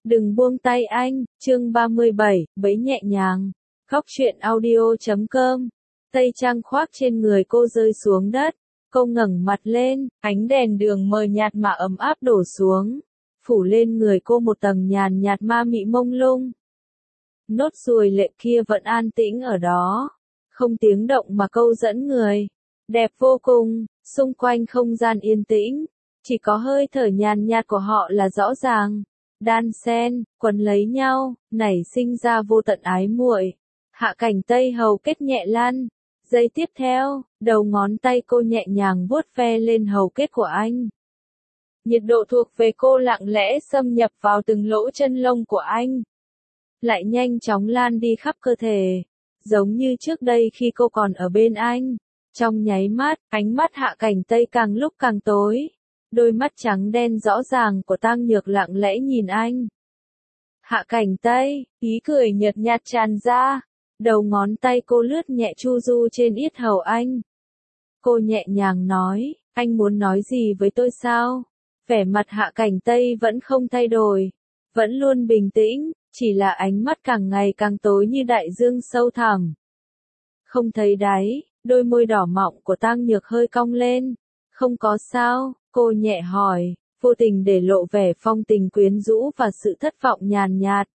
Đừng buông tay anh, chương 37, bấy nhẹ nhàng. Góc truyện audio.com. Tây trang khoác trên người cô rơi xuống đất. Cô ngẩng mặt lên, ánh đèn đường mờ nhạt mà ấm áp đổ xuống. Phủ lên người cô một tầng nhàn nhạt ma mị mông lung. Nốt ruồi lệ kia vẫn an tĩnh ở đó. Không tiếng động mà câu dẫn người. Đẹp vô cùng, xung quanh không gian yên tĩnh. Chỉ có hơi thở nhàn nhạt của họ là rõ ràng. Đan xen, quấn lấy nhau, nảy sinh ra vô tận ái muội. Hạ Cảnh Tây hầu kết nhẹ lăn. Giây tiếp theo, đầu ngón tay cô nhẹ nhàng vuốt ve lên hầu kết của anh. Nhiệt độ thuộc về cô lặng lẽ xâm nhập vào từng lỗ chân lông của anh. Lại nhanh chóng lan đi khắp cơ thể. Giống như trước đây khi cô còn ở bên anh. Trong nháy mắt, ánh mắt Hạ Cảnh Tây càng lúc càng tối. Đôi mắt trắng đen rõ ràng của Tang Nhược lặng lẽ nhìn anh. Hạ Cảnh Tây, ý cười nhợt nhạt tràn ra. Đầu ngón tay cô lướt nhẹ chu du trên yết hầu anh. Cô nhẹ nhàng nói, anh muốn nói gì với tôi sao? Vẻ mặt Hạ Cảnh Tây vẫn không thay đổi. Vẫn luôn bình tĩnh, chỉ là ánh mắt càng ngày càng tối như đại dương sâu thẳm. Không thấy đáy, đôi môi đỏ mọng của Tang Nhược hơi cong lên. Không có sao, cô nhẹ hỏi, vô tình để lộ vẻ phong tình quyến rũ và sự thất vọng nhàn nhạt.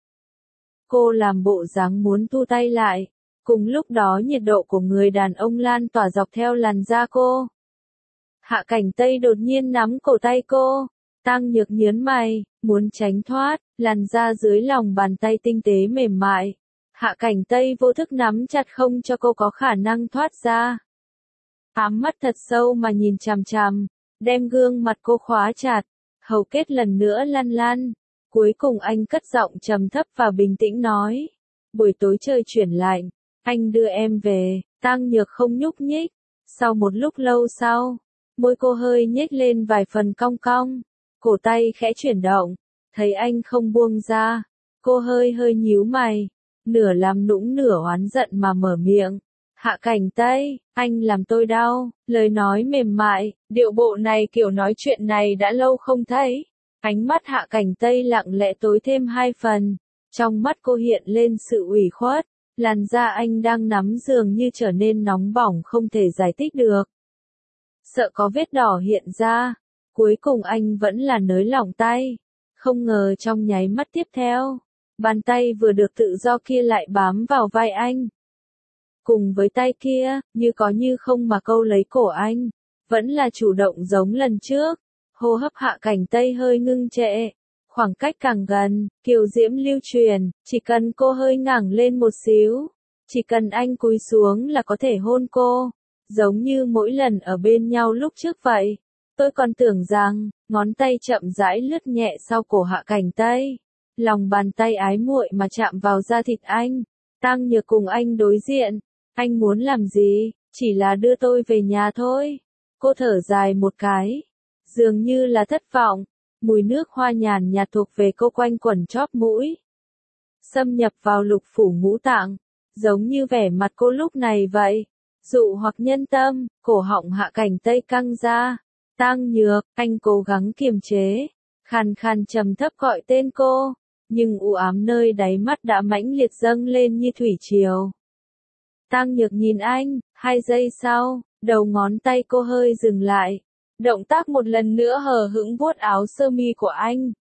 Cô làm bộ dáng muốn thu tay lại. Cùng lúc đó nhiệt độ của người đàn ông lan tỏa dọc theo làn da cô. Hạ Cảnh Tây đột nhiên nắm cổ tay cô. Tang Nhược nhớn mày, muốn tránh thoát, làn da dưới lòng bàn tay tinh tế mềm mại. Hạ Cảnh Tây vô thức nắm chặt không cho cô có khả năng thoát ra. Ám mắt thật sâu mà nhìn chằm chằm, đem gương mặt cô khóa chặt, hầu kết lần nữa lăn lăn. Cuối cùng anh cất giọng trầm thấp và bình tĩnh nói, buổi tối trời chuyển lạnh, anh đưa em về. Tang Nhược không nhúc nhích. Sau một lúc lâu sau, môi cô hơi nhếch lên vài phần cong cong, cổ tay khẽ chuyển động, thấy anh không buông ra, cô hơi nhíu mày, nửa làm nũng nửa oán giận mà mở miệng. Hạ Cảnh Tây, anh làm tôi đau. Lời nói mềm mại, điệu bộ này kiểu nói chuyện này đã lâu không thấy. Ánh mắt Hạ Cảnh Tây lặng lẽ tối thêm hai phần. Trong mắt cô hiện lên sự ủy khuất. Làn da anh đang nắm dường như trở nên nóng bỏng không thể giải thích được. Sợ có vết đỏ hiện ra. Cuối cùng anh vẫn là nới lỏng tay. Không ngờ trong nháy mắt tiếp theo, bàn tay vừa được tự do kia lại bám vào vai anh. Cùng với tay kia, như có như không mà câu lấy cổ anh. Vẫn là chủ động giống lần trước. Hô hấp Hạ Cảnh Tây hơi ngưng trệ. Khoảng cách càng gần, kiều diễm lưu truyền, chỉ cần cô hơi ngẩng lên một xíu. Chỉ cần anh cúi xuống là có thể hôn cô. Giống như mỗi lần ở bên nhau lúc trước vậy. Tôi còn tưởng rằng, ngón tay chậm rãi lướt nhẹ sau cổ Hạ Cảnh Tây. Lòng bàn tay ái muội mà chạm vào da thịt anh. Tang Nhược cùng anh đối diện. Anh muốn làm gì? Chỉ là đưa tôi về nhà thôi. Cô thở dài một cái. Dường như là thất vọng. Mùi nước hoa nhàn nhạt thuộc về cô quanh quẩn chóp mũi. Xâm nhập vào lục phủ ngũ tạng. Giống như vẻ mặt cô lúc này vậy. Dụ hoặc nhân tâm, cổ họng Hạ Cảnh Tây căng ra. Tang Nhược, anh cố gắng kiềm chế. Khàn khàn trầm thấp gọi tên cô. Nhưng u ám nơi đáy mắt đã mãnh liệt dâng lên như thủy triều. Tang Nhược nhìn anh, 2 giây sau, đầu ngón tay cô hơi dừng lại. Động tác một lần nữa hờ hững vuốt áo sơ mi của anh.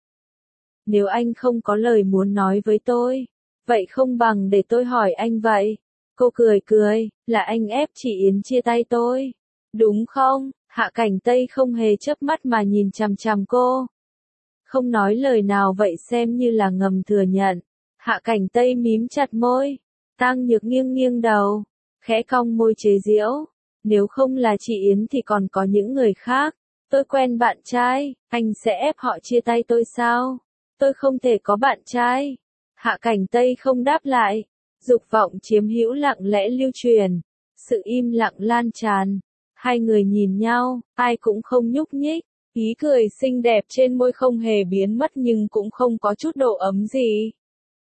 Nếu anh không có lời muốn nói với tôi, vậy không bằng để tôi hỏi anh vậy. Cô cười, là anh ép chị Yến chia tay tôi. Đúng không? Hạ Cảnh Tây không hề chớp mắt mà nhìn chằm chằm cô. Không nói lời nào vậy xem như là ngầm thừa nhận. Hạ Cảnh Tây mím chặt môi. Tang Nhược nghiêng đầu, khẽ cong môi chế giễu. Nếu không là chị Yến thì còn có những người khác. Tôi quen bạn trai, anh sẽ ép họ chia tay tôi sao? Tôi không thể có bạn trai. Hạ Cảnh Tây không đáp lại. Dục vọng chiếm hữu lặng lẽ lưu truyền. Sự im lặng lan tràn. Hai người nhìn nhau, ai cũng không nhúc nhích. Ý cười xinh đẹp trên môi không hề biến mất nhưng cũng không có chút độ ấm gì.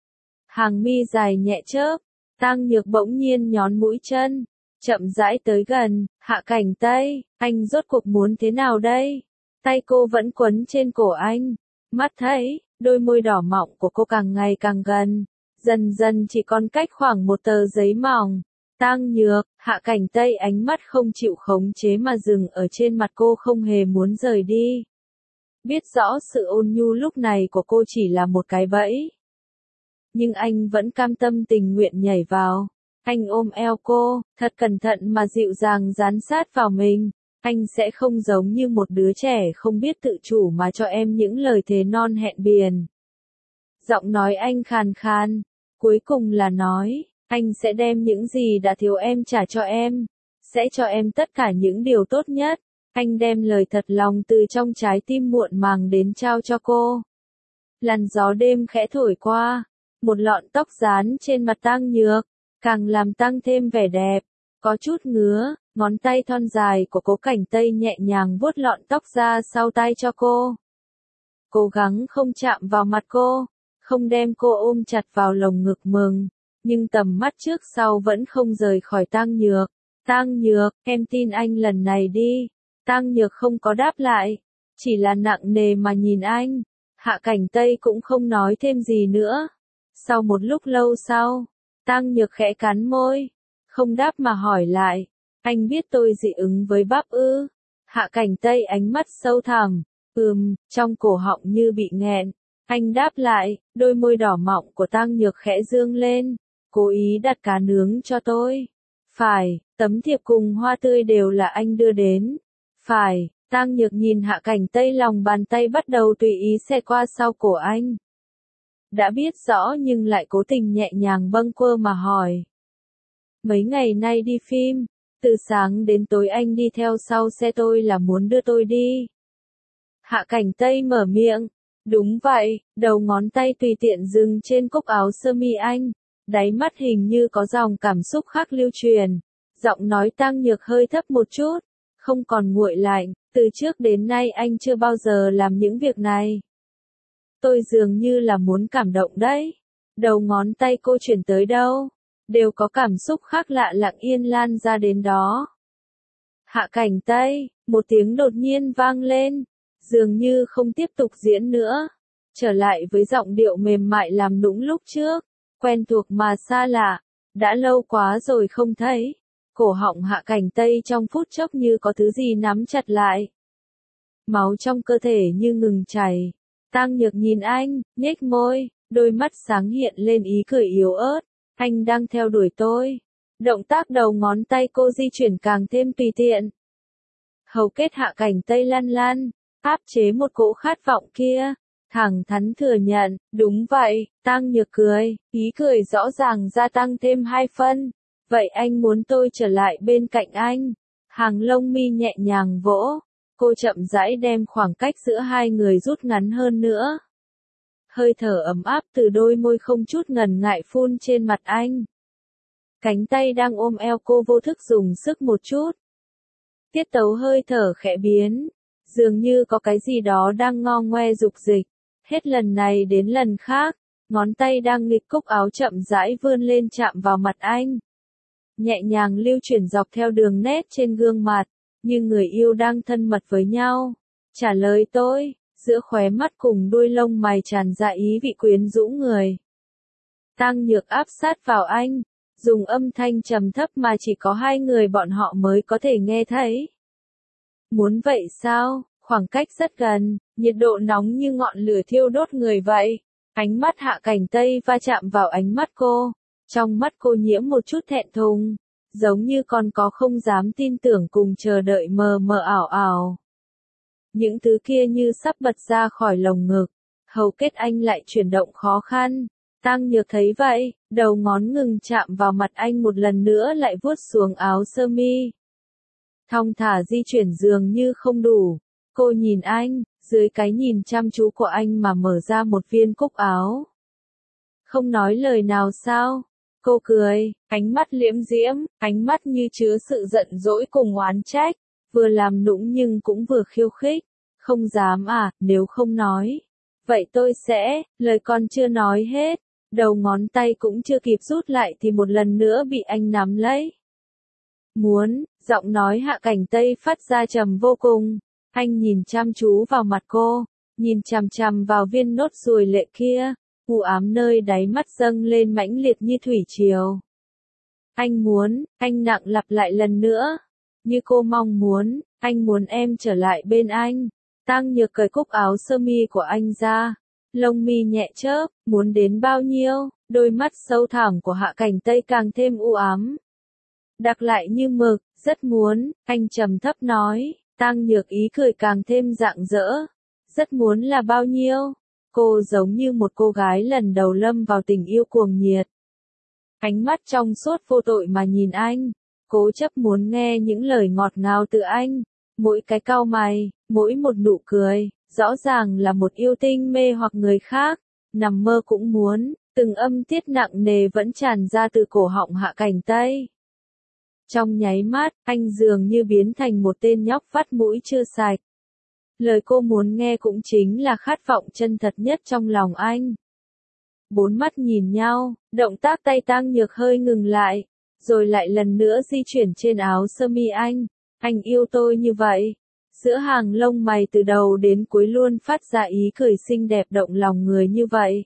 Hàng mi dài nhẹ chớp. Tang Nhược bỗng nhiên nhón mũi chân, chậm rãi tới gần. Hạ Cảnh Tây, anh rốt cuộc muốn thế nào đây? Tay cô vẫn quấn trên cổ anh. Mắt thấy, đôi môi đỏ mọng của cô càng ngày càng gần, dần dần chỉ còn cách khoảng một tờ giấy mỏng. Tang Nhược, Hạ Cảnh Tây ánh mắt không chịu khống chế mà dừng ở trên mặt cô không hề muốn rời đi. Biết rõ sự ôn nhu lúc này của cô chỉ là một cái bẫy. Nhưng anh vẫn cam tâm tình nguyện nhảy vào. Anh ôm eo cô, thật cẩn thận mà dịu dàng dán sát vào mình. Anh sẽ không giống như một đứa trẻ không biết tự chủ mà cho em những lời thề non hẹn biển. Giọng nói anh khàn khàn, cuối cùng là nói, anh sẽ đem những gì đã thiếu em trả cho em, sẽ cho em tất cả những điều tốt nhất. Anh đem lời thật lòng từ trong trái tim muộn màng đến trao cho cô. Làn gió đêm khẽ thổi qua, một lọn tóc dán trên mặt Tang Nhược, càng làm tăng thêm vẻ đẹp. Có chút ngứa, ngón tay thon dài của Cố Cảnh Tây nhẹ nhàng vuốt lọn tóc ra sau tai cho cô. Cố gắng không chạm vào mặt cô, không đem cô ôm chặt vào lồng ngực mừng, nhưng tầm mắt trước sau vẫn không rời khỏi Tang Nhược. Tang Nhược, em tin anh lần này đi. Tang Nhược không có đáp lại, chỉ là nặng nề mà nhìn anh. Hạ Cảnh Tây cũng không nói thêm gì nữa. Sau một lúc lâu sau, Tang Nhược khẽ cắn môi, không đáp mà hỏi lại, anh biết tôi dị ứng với bắp ư? Hạ Cảnh Tây ánh mắt sâu thẳm, trong cổ họng như bị nghẹn. Anh đáp lại, đôi môi đỏ mọng của Tang Nhược khẽ dương lên, cố ý đặt cá nướng cho tôi. Phải, tấm thiệp cùng hoa tươi đều là anh đưa đến. Phải, Tang Nhược nhìn Hạ Cảnh Tây, lòng bàn tay bắt đầu tùy ý xẹt qua sau cổ anh. Đã biết rõ nhưng lại cố tình nhẹ nhàng bâng quơ mà hỏi. Mấy ngày nay đi phim, từ sáng đến tối anh đi theo sau xe tôi là muốn đưa tôi đi. Hạ Cảnh Tây mở miệng. Đúng vậy, đầu ngón tay tùy tiện dừng trên cúc áo sơ mi anh. Đáy mắt hình như có dòng cảm xúc khác lưu truyền. Giọng nói Tang Nhược hơi thấp một chút, không còn nguội lạnh. Từ trước đến nay anh chưa bao giờ làm những việc này. Tôi dường như là muốn cảm động đấy. Đầu ngón tay cô chuyển tới đâu, đều có cảm xúc khác lạ lặng yên lan ra đến đó. Hạ Cảnh Tây, một tiếng đột nhiên vang lên, dường như không tiếp tục diễn nữa, trở lại với giọng điệu mềm mại làm nũng lúc trước, quen thuộc mà xa lạ, đã lâu quá rồi không thấy. Cổ họng Hạ Cảnh Tây trong phút chốc như có thứ gì nắm chặt lại. Máu trong cơ thể như ngừng chảy. Tang Nhược nhìn anh, nhếch môi, đôi mắt sáng hiện lên ý cười yếu ớt. Anh đang theo đuổi tôi. Động tác đầu ngón tay cô di chuyển càng thêm tùy tiện. Hầu kết Hạ Cảnh Tây lăn lăn, áp chế một cỗ khát vọng kia. Thẳng thắn thừa nhận, đúng vậy. Tang Nhược cười, ý cười rõ ràng gia tăng thêm 2 phân. Vậy anh muốn tôi trở lại bên cạnh anh? Hàng lông mi nhẹ nhàng vỗ. Cô chậm rãi đem khoảng cách giữa hai người rút ngắn hơn nữa. Hơi thở ấm áp từ đôi môi không chút ngần ngại phun trên mặt anh. Cánh tay đang ôm eo cô vô thức dùng sức một chút. Tiết tấu hơi thở khẽ biến. Dường như có cái gì đó đang ngo ngoe dục dịch. Hết lần này đến lần khác, ngón tay đang nghịch cúc áo chậm rãi vươn lên chạm vào mặt anh. Nhẹ nhàng lưu chuyển dọc theo đường nét trên gương mặt, như người yêu đang thân mật với nhau. Trả lời tôi, giữa khóe mắt cùng đuôi lông mày tràn ra ý vị quyến rũ người. Tang Nhược áp sát vào anh, dùng âm thanh trầm thấp mà chỉ có hai người bọn họ mới có thể nghe thấy. Muốn vậy sao? Khoảng cách rất gần, nhiệt độ nóng như ngọn lửa thiêu đốt người vậy. Ánh mắt Hạ Cảnh Tây va chạm vào ánh mắt cô. Trong mắt cô nhiễm một chút thẹn thùng, giống như còn có không dám tin tưởng cùng chờ đợi mờ mờ ảo ảo. Những thứ kia như sắp bật ra khỏi lồng ngực, hầu kết anh lại chuyển động khó khăn. Tang Nhược thấy vậy, đầu ngón ngừng chạm vào mặt anh một lần nữa lại vuốt xuống áo sơ mi. Thong thả di chuyển dường như không đủ. Cô nhìn anh, dưới cái nhìn chăm chú của anh mà mở ra một viên cúc áo. Không nói lời nào sao? Cô cười, ánh mắt liễm diễm, ánh mắt như chứa sự giận dỗi cùng oán trách, vừa làm nũng nhưng cũng vừa khiêu khích. Không dám à, nếu không nói. Vậy tôi sẽ, lời còn chưa nói hết, đầu ngón tay cũng chưa kịp rút lại thì một lần nữa bị anh nắm lấy. Muốn, giọng nói Hạ Cảnh Tây phát ra trầm vô cùng. Anh nhìn chăm chú vào mặt cô, nhìn chằm chằm vào viên nốt ruồi lệ kia, u ám nơi đáy mắt dâng lên mãnh liệt như thủy triều. Anh nặng lặp lại lần nữa, như cô mong muốn, anh muốn em trở lại bên anh. Tang Nhược cởi cúc áo sơ mi của anh ra, lông mi nhẹ chớp, muốn đến bao nhiêu, đôi mắt sâu thẳm của Hạ Cảnh Tây càng thêm u ám. Đặc lại như mực, rất muốn, anh trầm thấp nói, Tang Nhược ý cười càng thêm rạng rỡ. Rất muốn là bao nhiêu? Cô giống như một cô gái lần đầu lâm vào tình yêu cuồng nhiệt. Ánh mắt trong suốt vô tội mà nhìn anh, cố chấp muốn nghe những lời ngọt ngào từ anh. Mỗi cái cau mày, mỗi một nụ cười, rõ ràng là một yêu tinh mê hoặc người khác. Nằm mơ cũng muốn, từng âm tiết nặng nề vẫn tràn ra từ cổ họng Hạ Cảnh Tây. Trong nháy mắt, anh dường như biến thành một tên nhóc vắt mũi chưa sạch. Lời cô muốn nghe cũng chính là khát vọng chân thật nhất trong lòng anh. Bốn mắt nhìn nhau, động tác tay Tang Nhược hơi ngừng lại, rồi lại lần nữa di chuyển trên áo sơ mi anh. Anh yêu tôi như vậy. Giữa hàng lông mày từ đầu đến cuối luôn phát ra ý cười xinh đẹp động lòng người như vậy.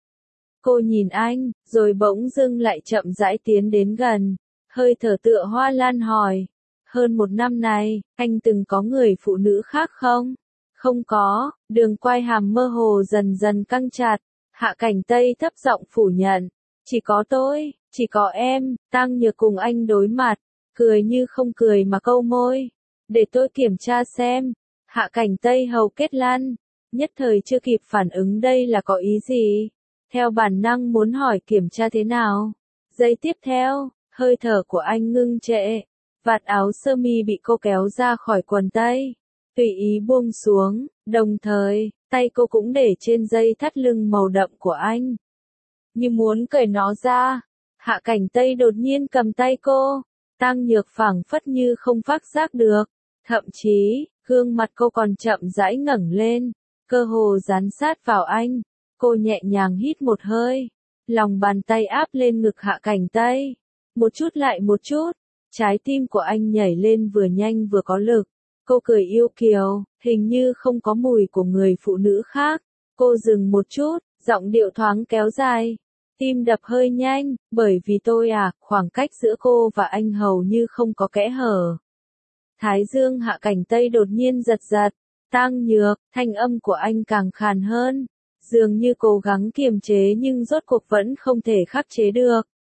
Cô nhìn anh, rồi bỗng dưng lại chậm rãi tiến đến gần, hơi thở tựa hoa lan hỏi. Hơn một năm này, anh từng có người phụ nữ khác không? Không có, đường quai hàm mơ hồ dần dần căng chặt. Hạ Cảnh Tây thấp giọng phủ nhận. Chỉ có tôi, chỉ có em. Tang Nhược cùng anh đối mặt, cười như không cười mà câu môi. Để tôi kiểm tra xem. Hạ Cảnh Tây hầu kết lan, nhất thời chưa kịp phản ứng đây là có ý gì. Theo bản năng muốn hỏi kiểm tra thế nào. Giây tiếp theo, hơi thở của anh ngưng trệ. Vạt áo sơ mi bị cô kéo ra khỏi quần tây, tùy ý buông xuống, đồng thời, tay cô cũng để trên dây thắt lưng màu đậm của anh. Như muốn cởi nó ra, Hạ Cảnh Tây đột nhiên cầm tay cô, Tang Nhược phảng phất như không phát giác được, thậm chí, gương mặt cô còn chậm rãi ngẩng lên, cơ hồ dán sát vào anh. Cô nhẹ nhàng hít một hơi, lòng bàn tay áp lên ngực Hạ Cảnh Tây, một chút lại một chút, trái tim của anh nhảy lên vừa nhanh vừa có lực. Cô cười yêu kiều, hình như không có mùi của người phụ nữ khác. Cô dừng một chút, giọng điệu thoáng kéo dài. Tim đập hơi nhanh, bởi vì tôi khoảng cách giữa cô và anh hầu như không có kẽ hở. Thái dương Hạ Cảnh Tây đột nhiên giật giật. Tang Nhược, thanh âm của anh càng khàn hơn. Dường như cố gắng kiềm chế nhưng rốt cuộc vẫn không thể khắc chế được.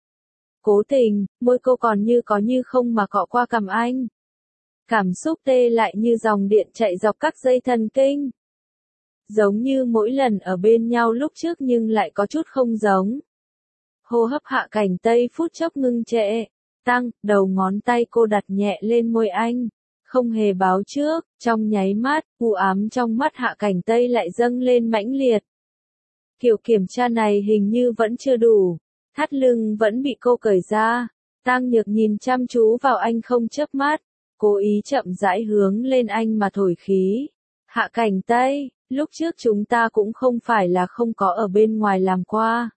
Cố tình, môi cô còn như có như không mà cọ qua cằm anh. Cảm xúc tê lại như dòng điện chạy dọc các dây thần kinh. Giống như mỗi lần ở bên nhau lúc trước nhưng lại có chút không giống. Hô hấp Hạ Cảnh Tây phút chốc ngưng trệ. Đầu ngón tay cô đặt nhẹ lên môi anh. Không hề báo trước, trong nháy mắt, u ám trong mắt Hạ Cảnh Tây lại dâng lên mãnh liệt. Kiểu kiểm tra này hình như vẫn chưa đủ. Thắt lưng vẫn bị cô cởi ra. Tang Nhược nhìn chăm chú vào anh không chớp mắt. Cố ý chậm rãi hướng lên anh mà thổi khí. Hạ Cảnh Tây, lúc trước chúng ta cũng không phải là không có ở bên ngoài làm qua.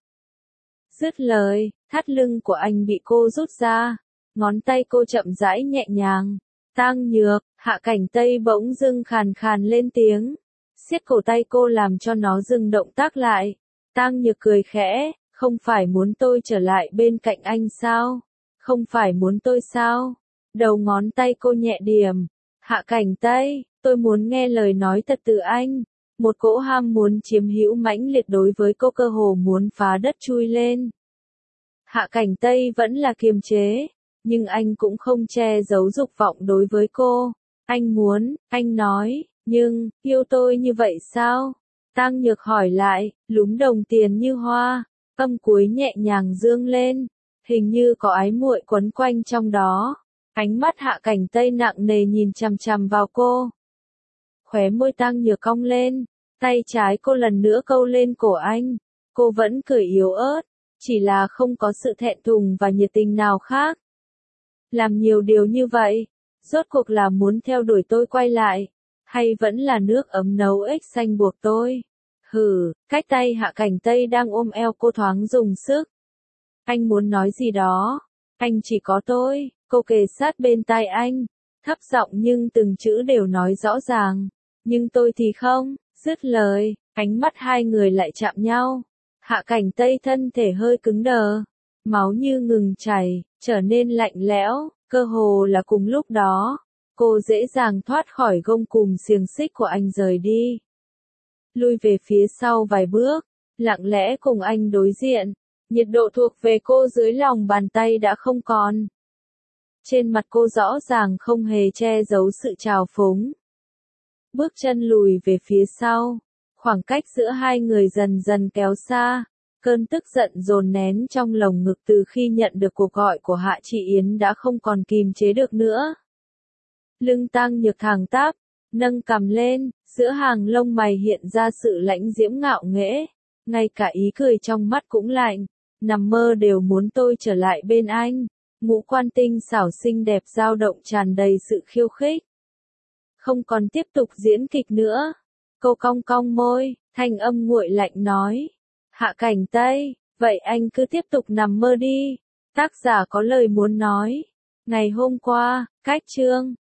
Dứt lời, thắt lưng của anh bị cô rút ra. Ngón tay cô chậm rãi nhẹ nhàng. Tang Nhược, Hạ Cảnh Tây bỗng dưng khàn khàn lên tiếng. Siết cổ tay cô làm cho nó dừng động tác lại. Tang Nhược cười khẽ, không phải muốn tôi trở lại bên cạnh anh sao? Không phải muốn tôi sao? Đầu ngón tay cô nhẹ điểm. Hạ Cảnh Tây, tôi muốn nghe lời nói thật từ anh. Một cỗ ham muốn chiếm hữu mãnh liệt đối với cô cơ hồ muốn phá đất chui lên. Hạ Cảnh Tây vẫn là kiềm chế, nhưng anh cũng không che giấu dục vọng đối với cô. Anh muốn, anh nói, nhưng, yêu tôi như vậy sao? Tang Nhược hỏi lại, lúm đồng tiền như hoa, âm cuối nhẹ nhàng dương lên, hình như có ái muội quấn quanh trong đó. Ánh mắt Hạ Cảnh Tây nặng nề nhìn chằm chằm vào cô. Khóe môi Tang Nhược cong lên, tay trái cô lần nữa câu lên cổ anh. Cô vẫn cười yếu ớt, chỉ là không có sự thẹn thùng và nhiệt tình nào khác. Làm nhiều điều như vậy, rốt cuộc là muốn theo đuổi tôi quay lại, hay vẫn là nước ấm nấu ếch xanh buộc tôi? Cách tay Hạ Cảnh Tây đang ôm eo cô thoáng dùng sức. Anh muốn nói gì đó, anh chỉ có tôi. Cô kề sát bên tai anh, thấp giọng nhưng từng chữ đều nói rõ ràng. Nhưng tôi thì không, Dứt lời, ánh mắt hai người lại chạm nhau. Hạ Cảnh Tây thân thể hơi cứng đờ, máu như ngừng chảy, trở nên lạnh lẽo, cơ hồ là cùng lúc đó, cô dễ dàng thoát khỏi gông cùm xiềng xích của anh rời đi. Lui về phía sau vài bước, lặng lẽ cùng anh đối diện, nhiệt độ thuộc về cô dưới lòng bàn tay đã không còn. Trên mặt cô rõ ràng không hề che giấu sự trào phúng. Bước chân lùi về phía sau, khoảng cách giữa hai người dần dần kéo xa, cơn tức giận dồn nén trong lồng ngực từ khi nhận được cuộc gọi của Hạ Trị Yến đã không còn kìm chế được nữa. Lưng Tang Nhược thẳng tắp, nâng cằm lên, giữa hàng lông mày hiện ra sự lãnh diễm ngạo nghễ, ngay cả ý cười trong mắt cũng lạnh, nằm mơ đều muốn tôi trở lại bên anh. Ngũ quan tinh xảo xinh đẹp dao động tràn đầy sự khiêu khích. Không còn tiếp tục diễn kịch nữa. Cô cong cong môi, thanh âm nguội lạnh nói. Hạ Cảnh Tây, vậy anh cứ tiếp tục nằm mơ đi. Tác giả có lời muốn nói. Ngày hôm qua, cách chương